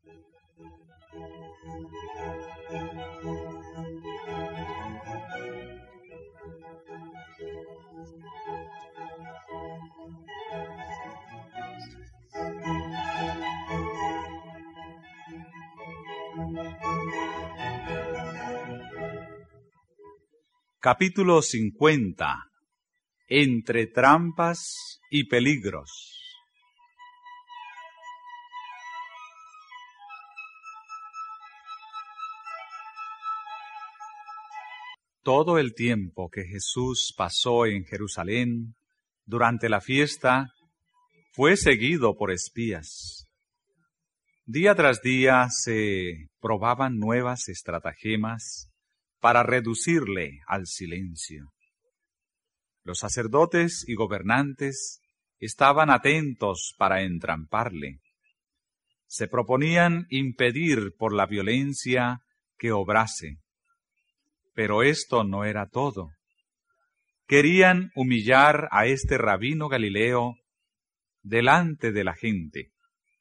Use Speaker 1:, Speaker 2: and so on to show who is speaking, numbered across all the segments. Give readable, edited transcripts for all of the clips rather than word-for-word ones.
Speaker 1: Capítulo 50. Entre trampas y peligros. Todo el tiempo que Jesús pasó en Jerusalén durante la fiesta, fue seguido por espías. Día tras día se probaban nuevas estratagemas para reducirle al silencio. Los sacerdotes y gobernantes estaban atentos para entramparle. Se proponían impedir por la violencia que obrase. Pero esto no era todo. Querían humillar a este rabino galileo delante de la gente.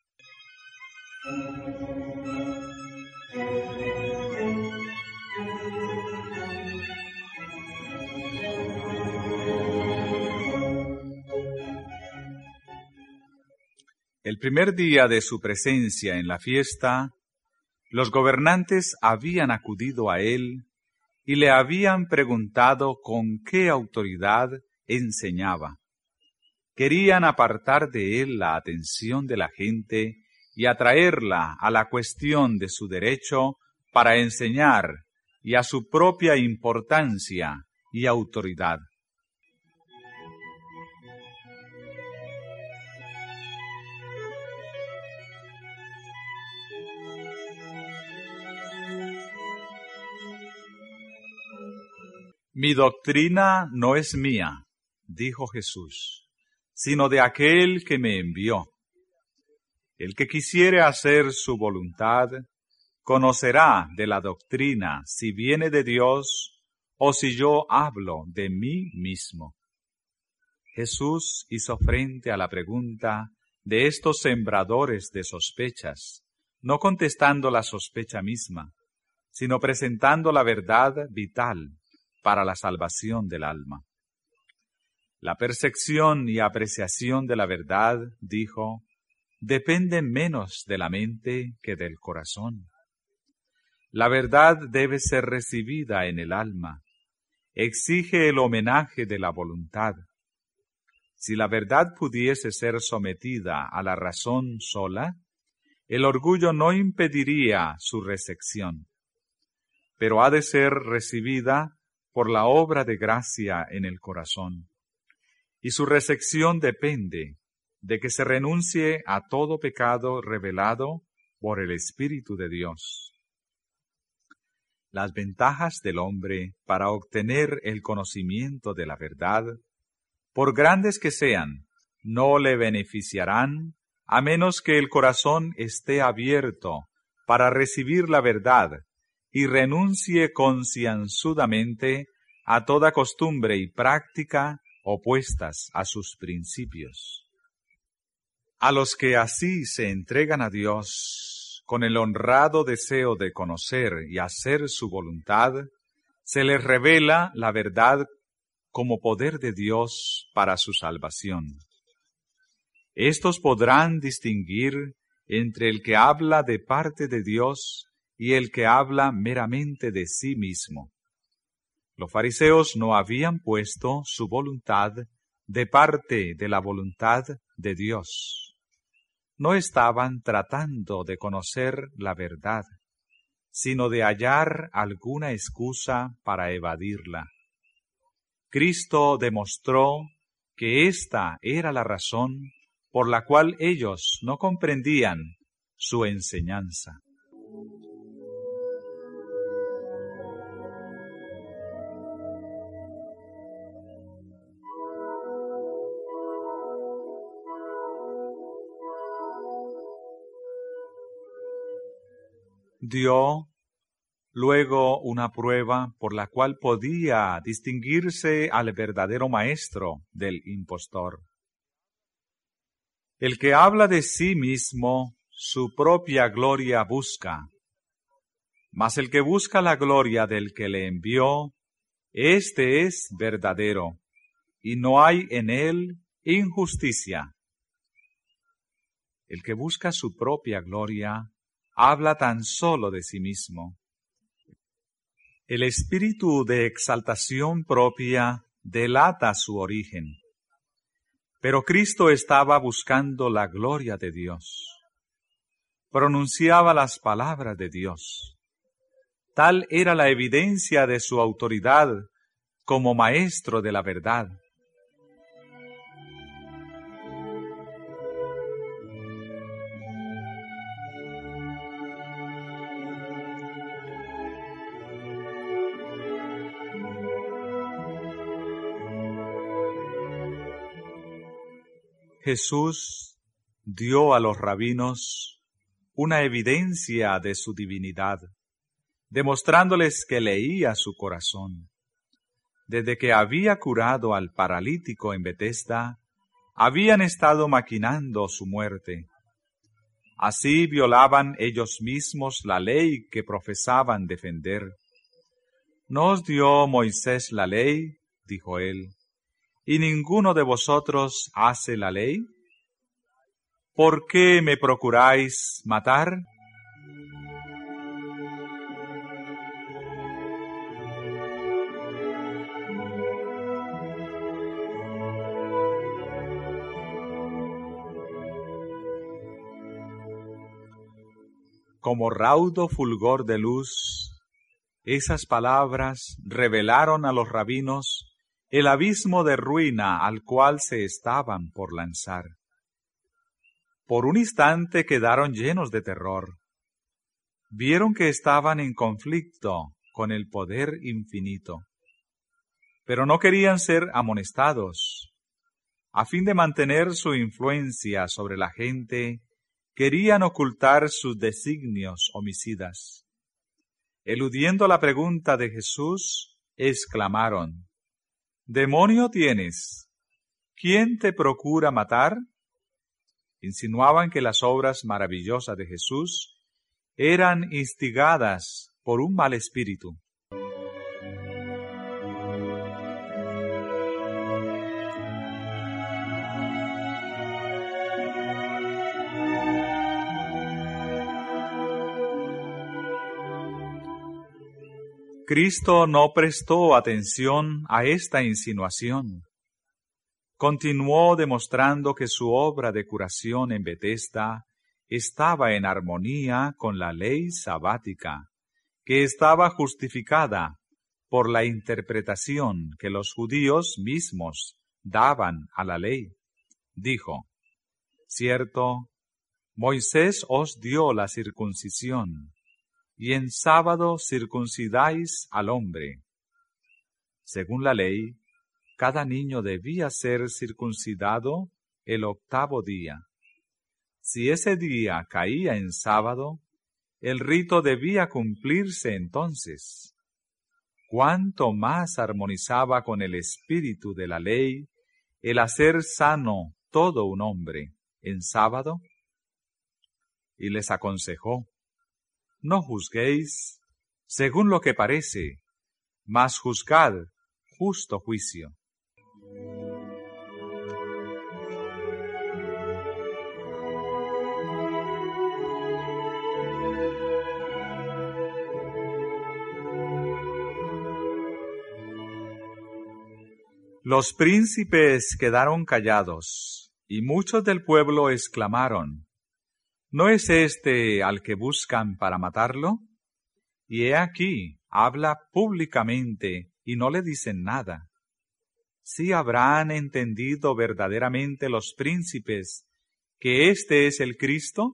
Speaker 1: El primer día de su presencia en la fiesta, los gobernantes habían acudido a él y le habían preguntado con qué autoridad enseñaba. Querían apartar de él la atención de la gente y atraerla a la cuestión de su derecho para enseñar y a su propia importancia y autoridad. Mi doctrina no es mía, dijo Jesús, sino de aquel que me envió. El que quisiere hacer su voluntad, conocerá de la doctrina si viene de Dios o si yo hablo de mí mismo. Jesús hizo frente a la pregunta de estos sembradores de sospechas, no contestando la sospecha misma, sino presentando la verdad vital para la salvación del alma. La percepción y apreciación de la verdad, dijo, depende menos de la mente que del corazón. La verdad debe ser recibida en el alma, exige el homenaje de la voluntad. Si la verdad pudiese ser sometida a la razón sola, el orgullo no impediría su recepción, pero ha de ser recibida por la obra de gracia en el corazón, y su recepción depende de que se renuncie a todo pecado revelado por el Espíritu de Dios. Las ventajas del hombre para obtener el conocimiento de la verdad, por grandes que sean, no le beneficiarán a menos que el corazón esté abierto para recibir la verdad y renuncie concienzudamente a toda costumbre y práctica opuestas a sus principios. A los que así se entregan a Dios con el honrado deseo de conocer y hacer su voluntad, se les revela la verdad como poder de Dios para su salvación. Estos podrán distinguir entre el que habla de parte de Dios y el que habla meramente de sí mismo. Los fariseos no habían puesto su voluntad de parte de la voluntad de Dios. No estaban tratando de conocer la verdad, sino de hallar alguna excusa para evadirla. Cristo demostró que esta era la razón por la cual ellos no comprendían su enseñanza. Dio luego una prueba por la cual podía distinguirse al verdadero maestro del impostor. El que habla de sí mismo su propia gloria busca. Mas el que busca la gloria del que le envió, éste es verdadero, y no hay en él injusticia. El que busca su propia gloria, habla tan solo de sí mismo. El espíritu de exaltación propia delata su origen. Pero Cristo estaba buscando la gloria de Dios. Pronunciaba las palabras de Dios. Tal era la evidencia de su autoridad como maestro de la verdad. Jesús dio a los rabinos una evidencia de su divinidad, demostrándoles que leía su corazón. Desde que había curado al paralítico en Betesda, habían estado maquinando su muerte. Así violaban ellos mismos la ley que profesaban defender. ¿No os dio Moisés la ley?, dijo él, ¿y ninguno de vosotros hace la ley? ¿Por qué me procuráis matar? Como raudo fulgor de luz, esas palabras revelaron a los rabinos el abismo de ruina al cual se estaban por lanzar. Por un instante quedaron llenos de terror. Vieron que estaban en conflicto con el poder infinito, pero no querían ser amonestados. A fin de mantener su influencia sobre la gente, querían ocultar sus designios homicidas. Eludiendo la pregunta de Jesús, exclamaron: «¿Demonio tienes? ¿Quién te procura matar?». Insinuaban que las obras maravillosas de Jesús eran instigadas por un mal espíritu. Cristo no prestó atención a esta insinuación. Continuó demostrando que su obra de curación en Betesda estaba en armonía con la ley sabática, que estaba justificada por la interpretación que los judíos mismos daban a la ley. Dijo: «Cierto, Moisés os dio la circuncisión, y en sábado circuncidáis al hombre». Según la ley, cada niño debía ser circuncidado el 8º día. Si ese día caía en sábado, el rito debía cumplirse entonces. ¿Cuánto más armonizaba con el espíritu de la ley el hacer sano todo un hombre en sábado? Y les aconsejó: «No juzguéis según lo que parece, mas juzgad justo juicio». Los príncipes quedaron callados, y muchos del pueblo exclamaron: ¿No es este al que buscan para matarlo? Y he aquí, habla públicamente y no le dicen nada. ¿Sí habrán entendido verdaderamente los príncipes que este es el Cristo?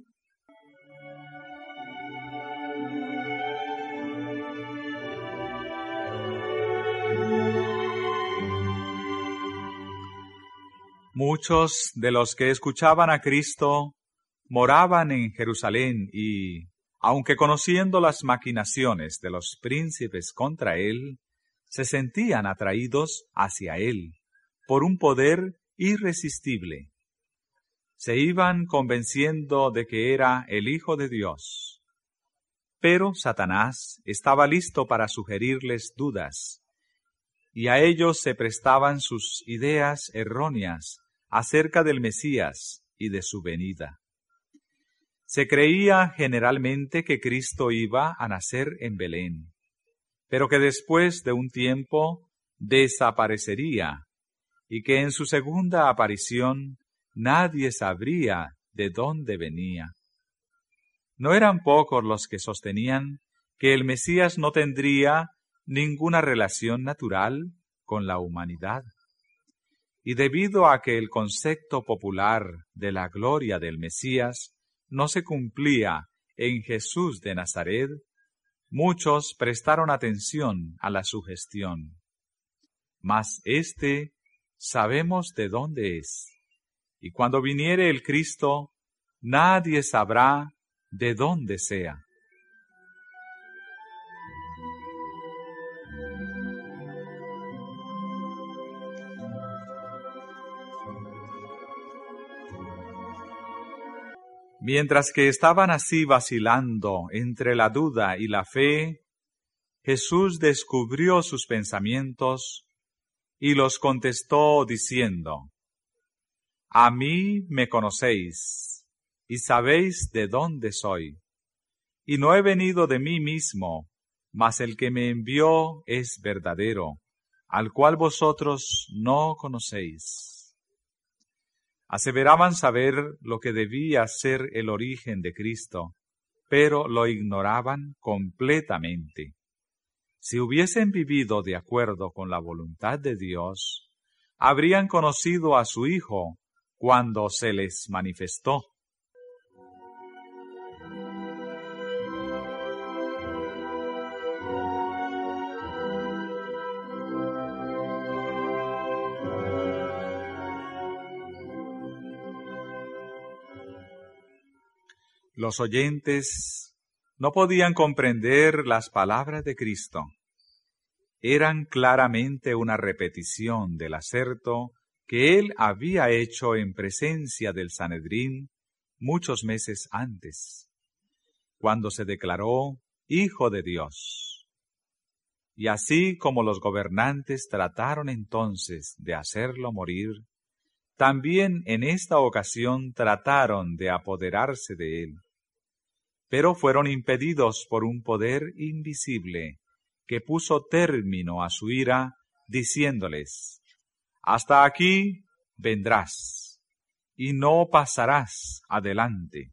Speaker 1: Muchos de los que escuchaban a Cristo moraban en Jerusalén y, aunque conociendo las maquinaciones de los príncipes contra él, se sentían atraídos hacia él por un poder irresistible. se iban convenciendo de que era el Hijo de Dios. Pero Satanás estaba listo para sugerirles dudas, y a ellos se prestaban sus ideas erróneas acerca del Mesías y de su venida. Se creía generalmente que Cristo iba a nacer en Belén, pero que después de un tiempo desaparecería y que en su segunda aparición nadie sabría de dónde venía. No eran pocos los que sostenían que el Mesías no tendría ninguna relación natural con la humanidad. Y debido a que el concepto popular de la gloria del Mesías no se cumplía en Jesús de Nazaret, muchos prestaron atención a la sugestión. Mas éste sabemos de dónde es, y cuando viniere el Cristo, nadie sabrá de dónde sea. Mientras que estaban así vacilando entre la duda y la fe, Jesús descubrió sus pensamientos y los contestó diciendo: A mí me conocéis y sabéis de dónde soy, y no he venido de mí mismo, mas el que me envió es verdadero, al cual vosotros no conocéis. Aseveraban saber lo que debía ser el origen de Cristo, pero lo ignoraban completamente. Si hubiesen vivido de acuerdo con la voluntad de Dios, habrían conocido a su Hijo cuando se les manifestó. Los oyentes no podían comprender las palabras de Cristo. Eran claramente una repetición del aserto que él había hecho en presencia del Sanedrín muchos meses antes, cuando se declaró Hijo de Dios. Y así como los gobernantes trataron entonces de hacerlo morir, también en esta ocasión trataron de apoderarse de él, pero fueron impedidos por un poder invisible que puso término a su ira, diciéndoles: Hasta aquí vendrás, y no pasarás adelante.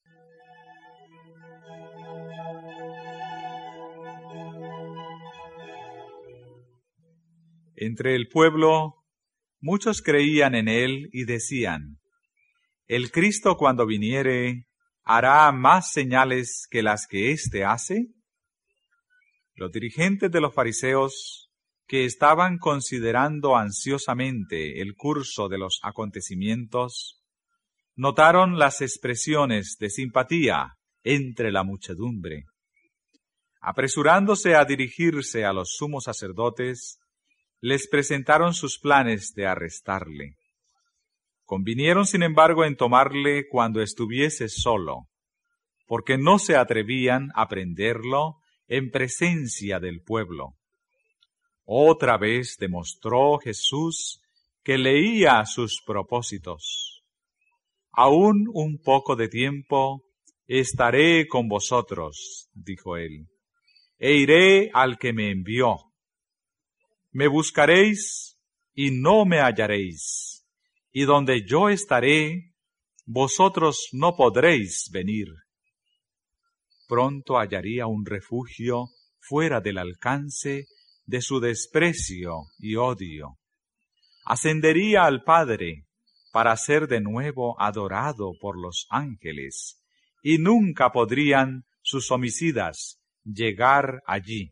Speaker 1: Entre el pueblo, muchos creían en él y decían: El Cristo cuando viniere, ¿hará más señales que las que éste hace? Los dirigentes de los fariseos, que estaban considerando ansiosamente el curso de los acontecimientos, notaron las expresiones de simpatía entre la muchedumbre. Apresurándose a dirigirse a los sumos sacerdotes, les presentaron sus planes de arrestarle. Convinieron, sin embargo, en tomarle cuando estuviese solo, porque no se atrevían a prenderlo en presencia del pueblo. Otra vez demostró Jesús que leía sus propósitos. Aún un poco de tiempo estaré con vosotros, dijo él, e iré al que me envió. Me buscaréis y no me hallaréis, y donde yo estaré, vosotros no podréis venir. Pronto hallaría un refugio fuera del alcance de su desprecio y odio. Ascendería al Padre para ser de nuevo adorado por los ángeles, y nunca podrían sus homicidas llegar allí.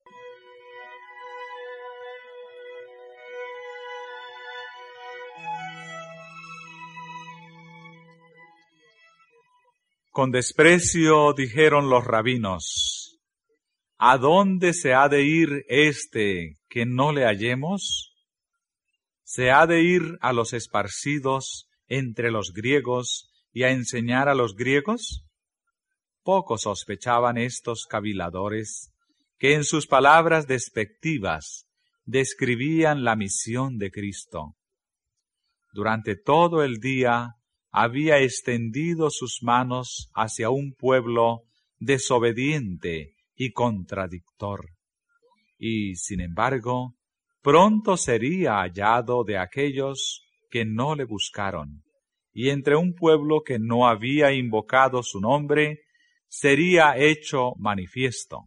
Speaker 1: Con desprecio dijeron los rabinos: ¿A dónde se ha de ir este que no le hallemos? Se ha de ir a los esparcidos entre los griegos y a enseñar a los griegos? Poco sospechaban estos caviladores que en sus palabras despectivas describían la misión de Cristo. Durante todo el día había extendido sus manos hacia un pueblo desobediente y contradictor, y, sin embargo, pronto sería hallado de aquellos que no le buscaron, y entre un pueblo que no había invocado su nombre, sería hecho manifiesto.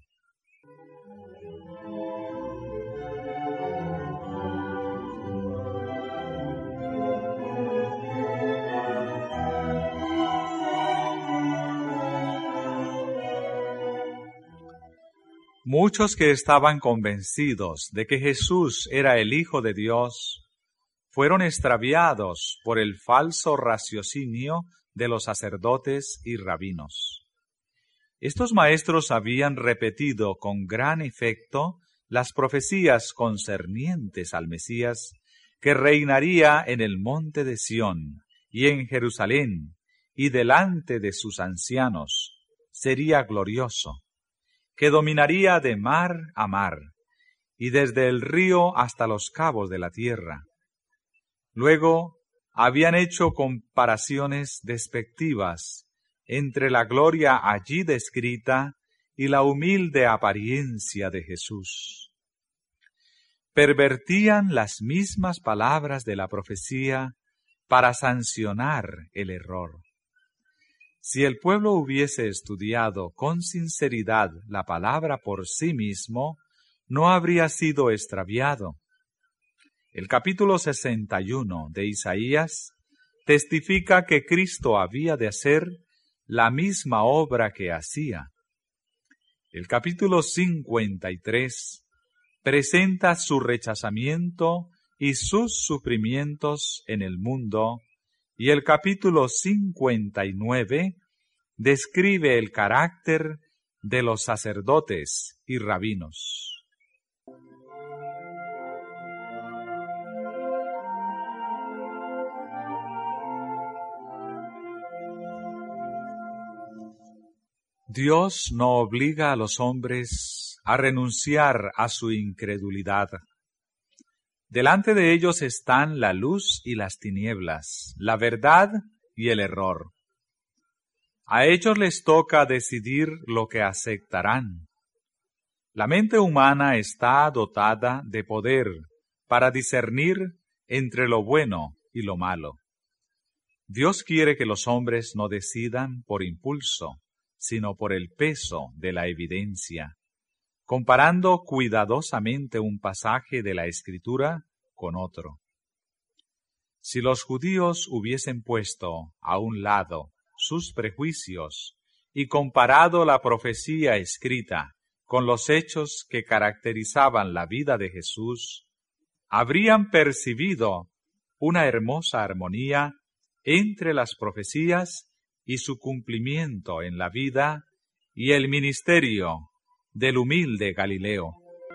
Speaker 1: Muchos que estaban convencidos de que Jesús era el Hijo de Dios, fueron extraviados por el falso raciocinio de los sacerdotes y rabinos. Estos maestros habían repetido con gran efecto las profecías concernientes al Mesías, que reinaría en el monte de Sión y en Jerusalén, y delante de sus ancianos sería glorioso, que dominaría de mar a mar, y desde el río hasta los cabos de la tierra. Luego habían hecho comparaciones despectivas entre la gloria allí descrita y la humilde apariencia de Jesús. Pervertían las mismas palabras de la profecía para sancionar el error. Si el pueblo hubiese estudiado con sinceridad la palabra por sí mismo, no habría sido extraviado. El capítulo 61 de Isaías testifica que Cristo había de hacer la misma obra que hacía. El capítulo 53 presenta su rechazamiento y sus sufrimientos en el mundo, y el capítulo 59 describe el carácter de los sacerdotes y rabinos. Dios no obliga a los hombres a renunciar a su incredulidad. Delante de ellos están la luz y las tinieblas, la verdad y el error. A ellos les toca decidir lo que aceptarán. La mente humana está dotada de poder para discernir entre lo bueno y lo malo. Dios quiere que los hombres no decidan por impulso, sino por el peso de la evidencia, comparando cuidadosamente un pasaje de la Escritura con otro. Si los judíos hubiesen puesto a un lado sus prejuicios y comparado la profecía escrita con los hechos que caracterizaban la vida de Jesús, habrían percibido una hermosa armonía entre las profecías y su cumplimiento en la vida y el ministerio del humilde Galileo.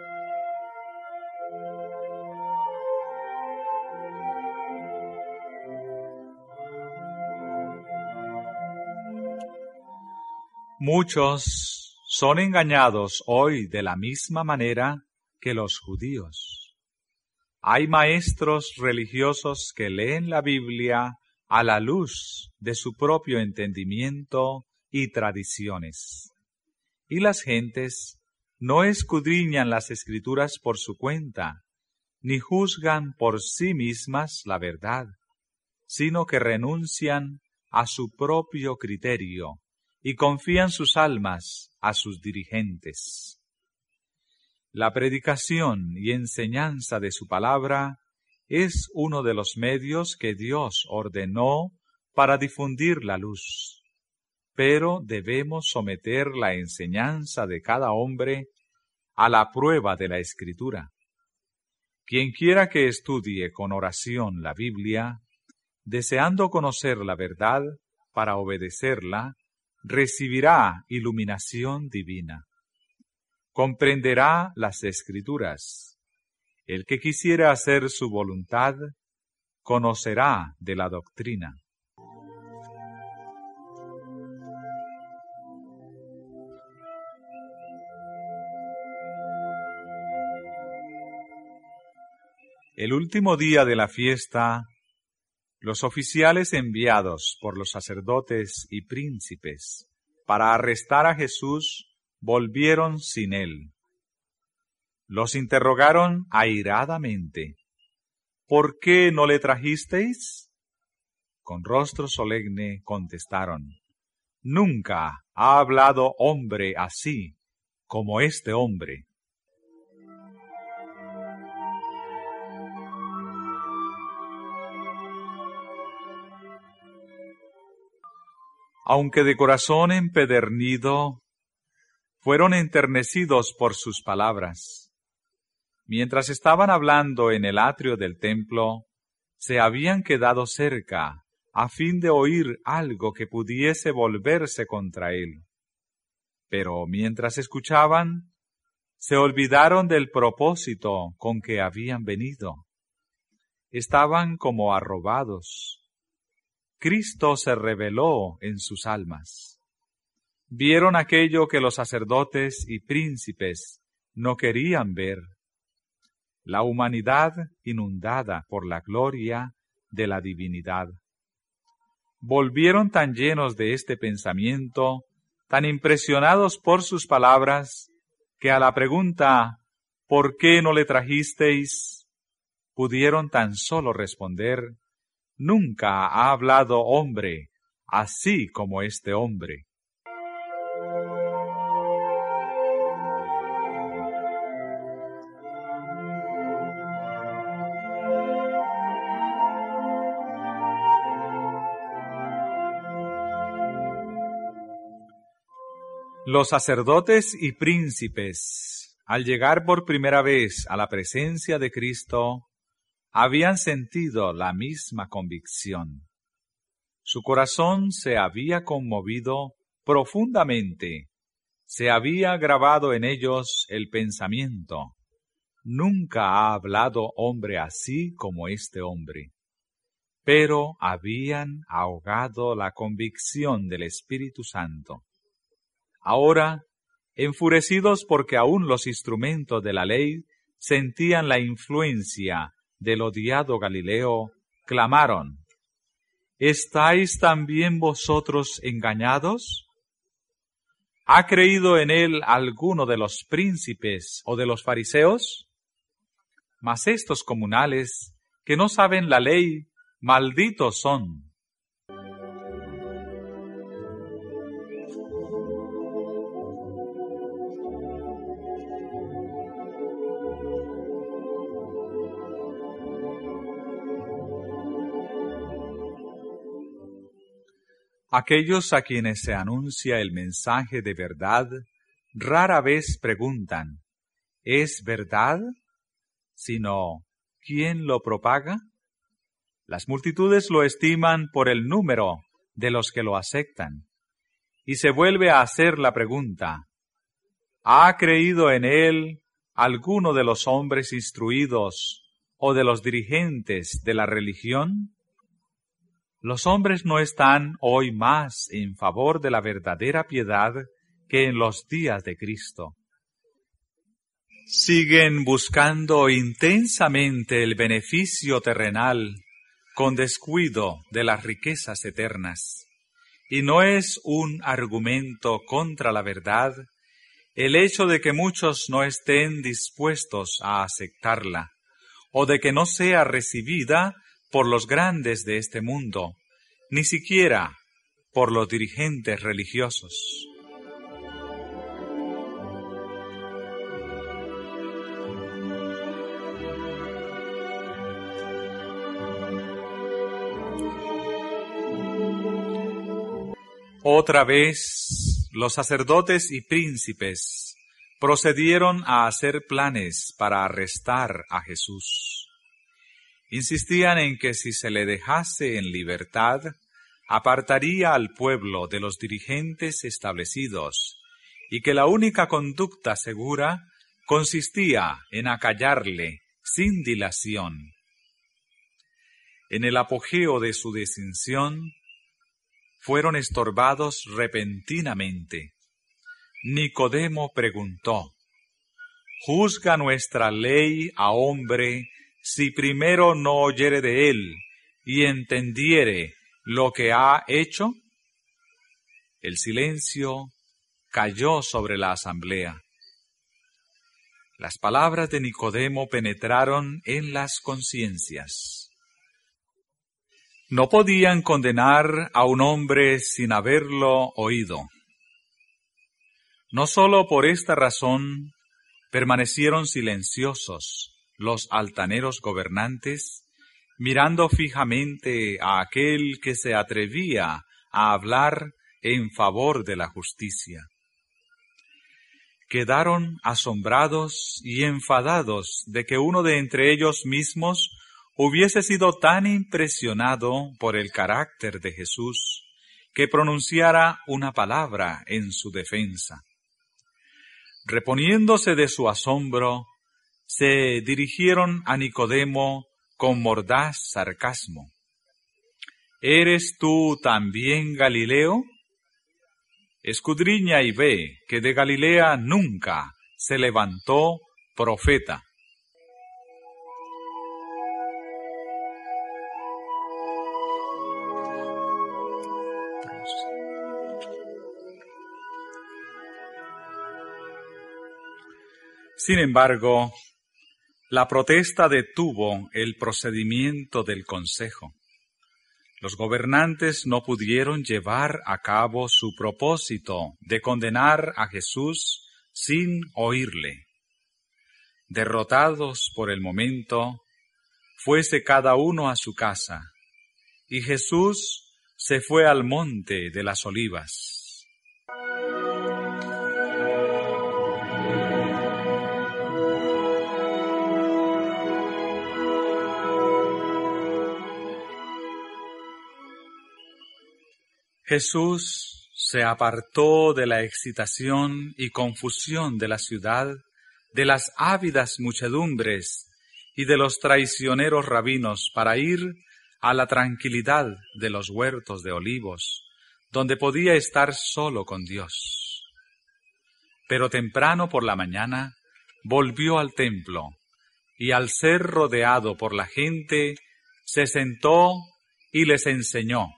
Speaker 1: Muchos son engañados hoy de la misma manera que los judíos. Hay maestros religiosos que leen la Biblia a la luz de su propio entendimiento y tradiciones. Y las gentes no escudriñan las Escrituras por su cuenta, ni juzgan por sí mismas la verdad, sino que renuncian a su propio criterio y confían sus almas a sus dirigentes. La predicación y enseñanza de su palabra es uno de los medios que Dios ordenó para difundir la luz, pero debemos someter la enseñanza de cada hombre a la prueba de la Escritura. Quien quiera que estudie con oración la Biblia, deseando conocer la verdad para obedecerla, recibirá iluminación divina. Comprenderá las Escrituras. El que quisiera hacer su voluntad, conocerá de la doctrina. El último día de la fiesta, los oficiales enviados por los sacerdotes y príncipes para arrestar a Jesús volvieron sin él. Los interrogaron airadamente. ¿Por qué no le trajisteis? Con rostro solemne contestaron: Nunca ha hablado hombre así como este hombre. Aunque de corazón empedernido, fueron enternecidos por sus palabras. Mientras estaban hablando en el atrio del templo, se habían quedado cerca a fin de oír algo que pudiese volverse contra él. Pero mientras escuchaban, se olvidaron del propósito con que habían venido. Estaban como arrobados. Cristo se reveló en sus almas. Vieron aquello que los sacerdotes y príncipes no querían ver: la humanidad inundada por la gloria de la divinidad. Volvieron tan llenos de este pensamiento, tan impresionados por sus palabras, que a la pregunta ¿por qué no le trajisteis?, pudieron tan solo responder: Nunca ha hablado hombre así como este hombre. Los sacerdotes y príncipes, al llegar por primera vez a la presencia de Cristo, habían sentido la misma convicción. Su corazón se había conmovido profundamente, se había grabado en ellos el pensamiento: Nunca ha hablado hombre así como este hombre. Pero habían ahogado la convicción del Espíritu Santo. Ahora, enfurecidos porque aún los instrumentos de la ley sentían la influencia del odiado Galileo, clamaron: ¿Estáis también vosotros engañados? ¿Ha creído en él alguno de los príncipes o de los fariseos? Mas estos comunales, que no saben la ley, malditos son. Aquellos a quienes se anuncia el mensaje de verdad rara vez preguntan: ¿es verdad?, sino ¿quién lo propaga? Las multitudes lo estiman por el número de los que lo aceptan. Y se vuelve a hacer la pregunta: ¿ha creído en él alguno de los hombres instruidos o de los dirigentes de la religión? Los hombres no están hoy más en favor de la verdadera piedad que en los días de Cristo. Siguen buscando intensamente el beneficio terrenal con descuido de las riquezas eternas. Y no es un argumento contra la verdad el hecho de que muchos no estén dispuestos a aceptarla, o de que no sea recibida por los grandes de este mundo, ni siquiera por los dirigentes religiosos. Otra vez, los sacerdotes y príncipes procedieron a hacer planes para arrestar a Jesús. Insistían en que si se le dejase en libertad, apartaría al pueblo de los dirigentes establecidos, y que la única conducta segura consistía en acallarle sin dilación. en el apogeo de su distinción, fueron estorbados repentinamente. Nicodemo preguntó: ¿Juzga nuestra ley a hombre si primero no oyere de él y entendiere lo que ha hecho? El silencio cayó sobre la asamblea. Las palabras de Nicodemo penetraron en las conciencias. No podían condenar a un hombre sin haberlo oído. No sólo por esta razón permanecieron silenciosos los altaneros gobernantes, mirando fijamente a aquel que se atrevía a hablar en favor de la justicia. Quedaron asombrados y enfadados de que uno de entre ellos mismos hubiese sido tan impresionado por el carácter de Jesús que pronunciara una palabra en su defensa. Reponiéndose de su asombro, se dirigieron a Nicodemo con mordaz sarcasmo. ¿Eres tú también Galileo? Escudriña y ve que de Galilea nunca se levantó profeta. Sin embargo, la protesta detuvo el procedimiento del consejo. Los gobernantes no pudieron llevar a cabo su propósito de condenar a Jesús sin oírle. Derrotados por el momento, fuese cada uno a su casa, y Jesús se fue al monte de las Olivas. Jesús se apartó de la excitación y confusión de la ciudad, de las ávidas muchedumbres y de los traicioneros rabinos para ir a la tranquilidad de los huertos de olivos, donde podía estar solo con Dios. Pero temprano por la mañana volvió al templo y al ser rodeado por la gente, se sentó y les enseñó.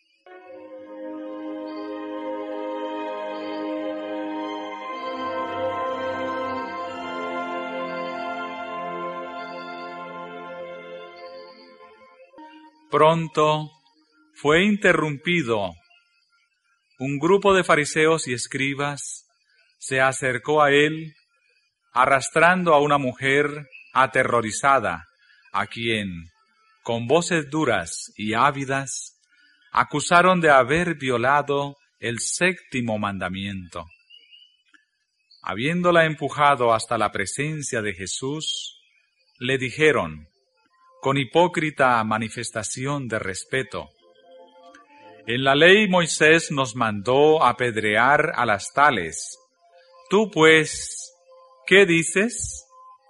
Speaker 1: Pronto fue interrumpido. Un grupo de fariseos y escribas se acercó a él, arrastrando a una mujer aterrorizada, a quien, con voces duras y ávidas, acusaron de haber violado el 7º mandamiento. Habiéndola empujado hasta la presencia de Jesús, le dijeron, con hipócrita manifestación de respeto: en la ley Moisés nos mandó apedrear a las tales. Tú, pues, ¿qué dices?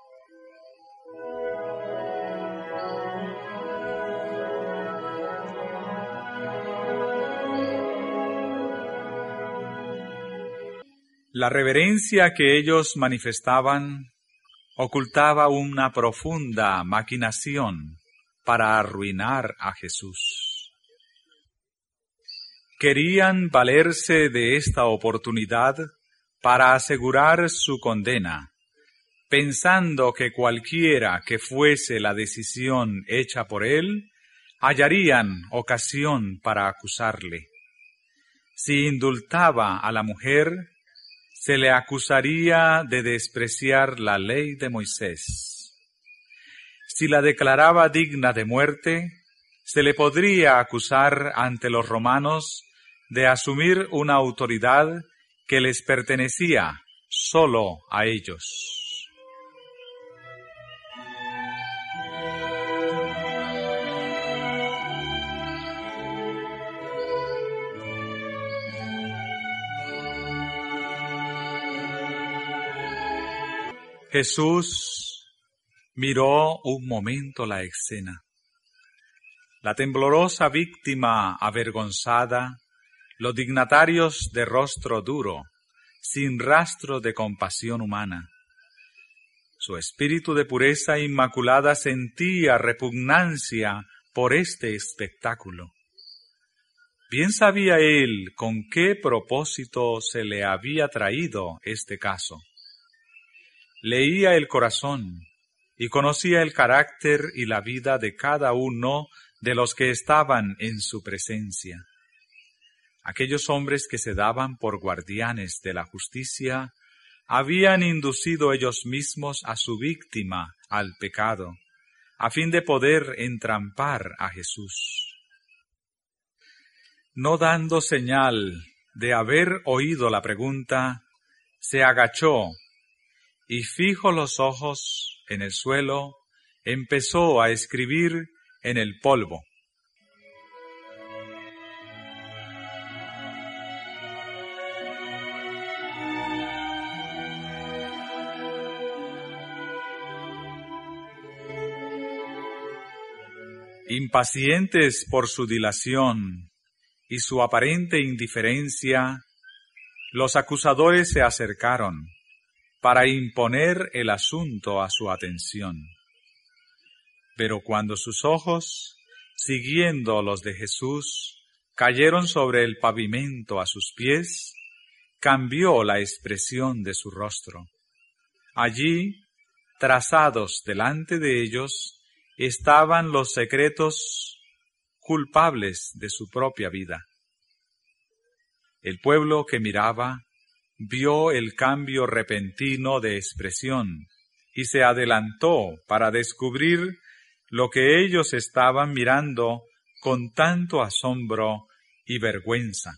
Speaker 1: La reverencia que ellos manifestaban ocultaba una profunda maquinación para arruinar a Jesús. Querían valerse de esta oportunidad para asegurar su condena, pensando que cualquiera que fuese la decisión hecha por él, hallarían ocasión para acusarle. Si indultaba a la mujer, se le acusaría de despreciar la ley de Moisés. Si la declaraba digna de muerte, se le podría acusar ante los romanos de asumir una autoridad que les pertenecía solo a ellos. Jesús miró un momento la escena. la temblorosa víctima avergonzada, los dignatarios de rostro duro, sin rastro de compasión humana. Su espíritu de pureza inmaculada sentía repugnancia por este espectáculo. Bien sabía él con qué propósito se le había traído este caso. Leía el corazón y conocía el carácter y la vida de cada uno de los que estaban en su presencia. Aquellos hombres que se daban por guardianes de la justicia habían inducido ellos mismos a su víctima al pecado, a fin de poder entrampar a Jesús. No dando señal de haber oído la pregunta, se agachó y fijo los ojos en el suelo, empezó a escribir en el polvo. Impacientes por su dilación y su aparente indiferencia, los acusadores se acercaron para imponer el asunto a su atención. Pero cuando sus ojos, siguiendo los de Jesús, cayeron sobre el pavimento a sus pies, cambió la expresión de su rostro. Allí, trazados delante de ellos, estaban los secretos culpables de su propia vida. El pueblo que miraba vio el cambio repentino de expresión y se adelantó para descubrir lo que ellos estaban mirando con tanto asombro y vergüenza.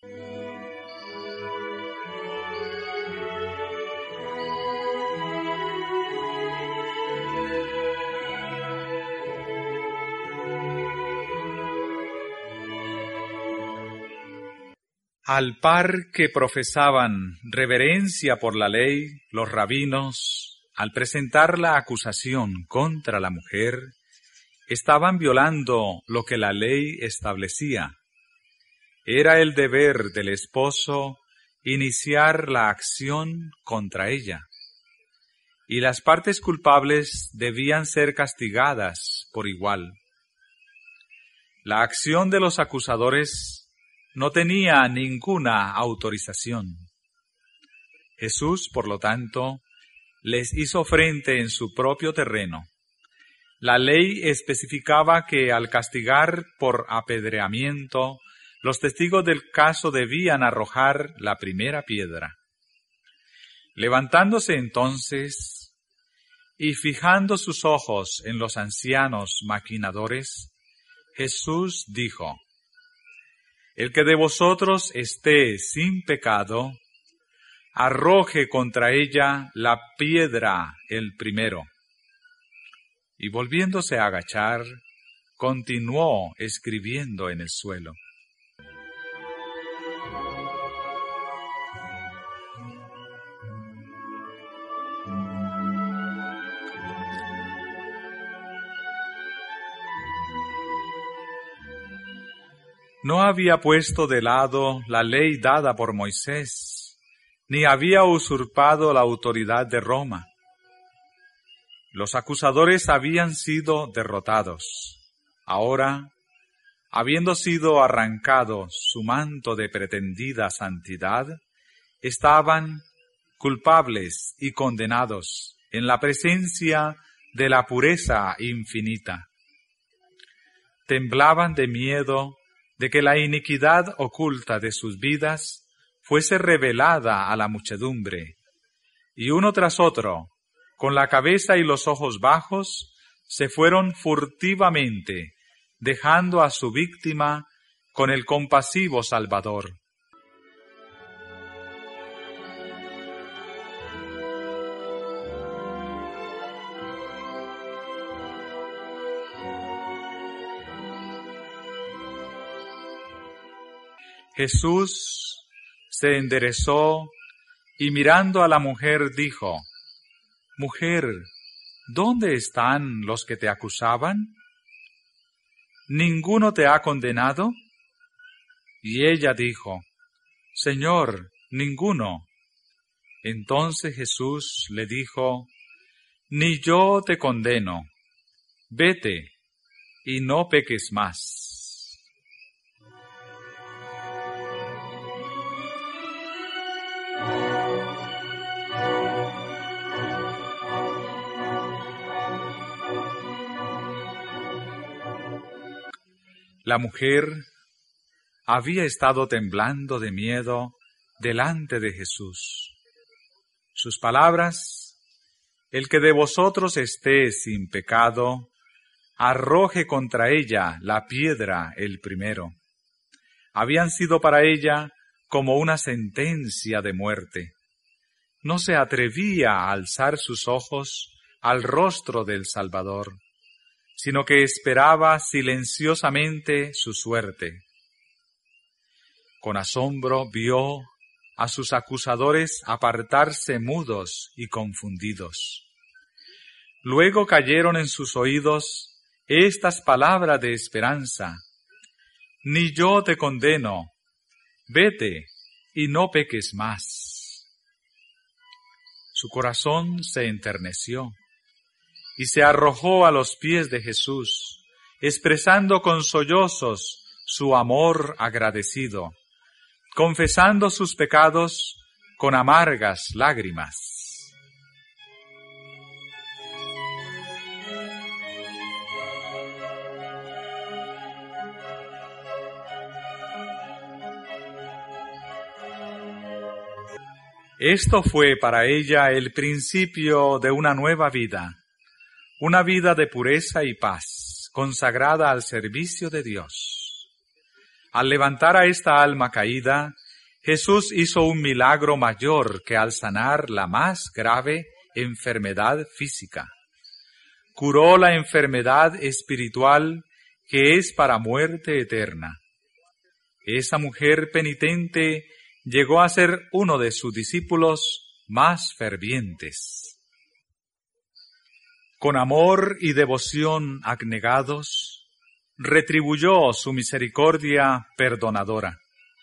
Speaker 1: Al par que profesaban reverencia por la ley, los rabinos, al presentar la acusación contra la mujer, estaban violando lo que la ley establecía. Era el deber del esposo iniciar la acción contra ella, y las partes culpables debían ser castigadas por igual. La acción de los acusadores no tenía ninguna autorización. Jesús, por lo tanto, les hizo frente en su propio terreno. La ley especificaba que al castigar por apedreamiento, los testigos del caso debían arrojar la primera piedra. Levantándose entonces y fijando sus ojos en los ancianos maquinadores, Jesús dijo: El que de vosotros esté sin pecado, arroje contra ella la piedra el primero. Y volviéndose a agachar, continuó escribiendo en el suelo. No había puesto de lado la ley dada por Moisés, ni había usurpado la autoridad de Roma. Los acusadores habían sido derrotados. Ahora, habiendo sido arrancado su manto de pretendida santidad, estaban culpables y condenados en la presencia de la pureza infinita. Temblaban de miedo de que la iniquidad oculta de sus vidas fuese revelada a la muchedumbre, y uno tras otro, con la cabeza y los ojos bajos, se fueron furtivamente, dejando a su víctima con el compasivo Salvador. Jesús se enderezó y mirando a la mujer dijo: Mujer, ¿dónde están los que te acusaban? ¿ninguno te ha condenado? Y ella dijo, Señor, ninguno. Entonces Jesús le dijo, ni yo te condeno, vete y no peques más. La mujer había estado temblando de miedo delante de Jesús. Sus palabras, el que de vosotros esté sin pecado, arroje contra ella la piedra el primero, habían sido para ella como una sentencia de muerte. No se atrevía a alzar sus ojos al rostro del Salvador, sino que esperaba silenciosamente su suerte. Con asombro vio a sus acusadores apartarse mudos y confundidos. Luego cayeron en sus oídos estas palabras de esperanza: ni yo te condeno, vete y no peques más. Su corazón se enterneció y se arrojó a los pies de Jesús, expresando con sollozos su amor agradecido, confesando sus pecados con amargas lágrimas. Esto fue para ella el principio de una nueva vida, una vida de pureza y paz, consagrada al servicio de Dios. Al levantar a esta alma caída, Jesús hizo un milagro mayor que al sanar la más grave enfermedad física. Curó la enfermedad espiritual que es para muerte eterna. Esa mujer penitente llegó a ser uno de sus discípulos más fervientes. Con amor y devoción abnegados, retribuyó su misericordia perdonadora.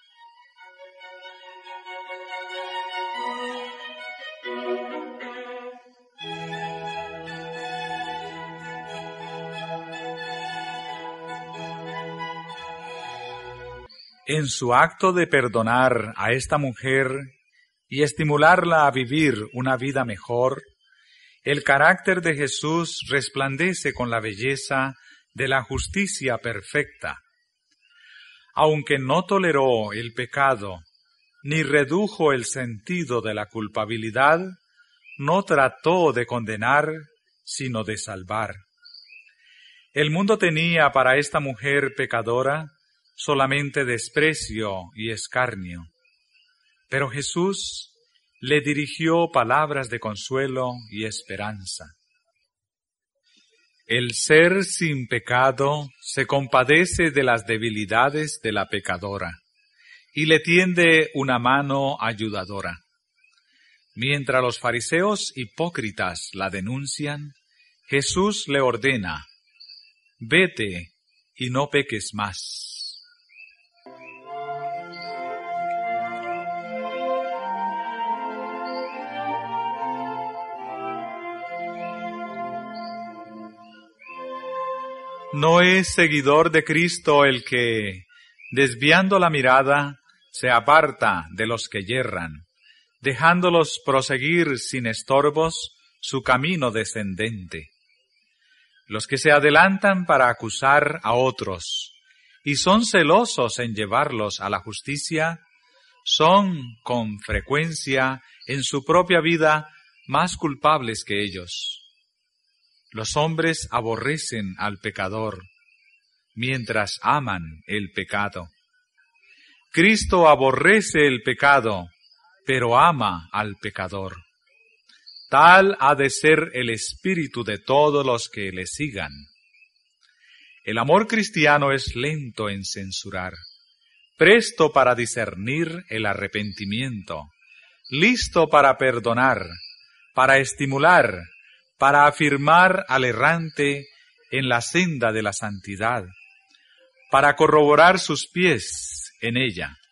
Speaker 1: En su acto de perdonar a esta mujer y estimularla a vivir una vida mejor, el carácter de Jesús resplandece con la belleza de la justicia perfecta. Aunque no toleró el pecado, ni redujo el sentido de la culpabilidad, no trató de condenar, sino de salvar. El mundo tenía para esta mujer pecadora solamente desprecio y escarnio, pero Jesús le dirigió palabras de consuelo y esperanza. El ser sin pecado se compadece de las debilidades de la pecadora y le tiende una mano ayudadora. Mientras los fariseos hipócritas la denuncian, Jesús le ordena: vete y no peques más. No es seguidor de Cristo el que, desviando la mirada, se aparta de los que yerran, dejándolos proseguir sin estorbos su camino descendente. Los que se adelantan para acusar a otros y son celosos en llevarlos a la justicia, son, con frecuencia, en su propia vida, más culpables que ellos. Los hombres aborrecen al pecador, mientras aman el pecado. Cristo aborrece el pecado, pero ama al pecador. Tal ha de ser el espíritu de todos los que le sigan. El amor cristiano es lento en censurar, presto para discernir el arrepentimiento, listo para perdonar, para estimular, para afirmar al errante en la senda de la santidad, para corroborar sus pies en ella.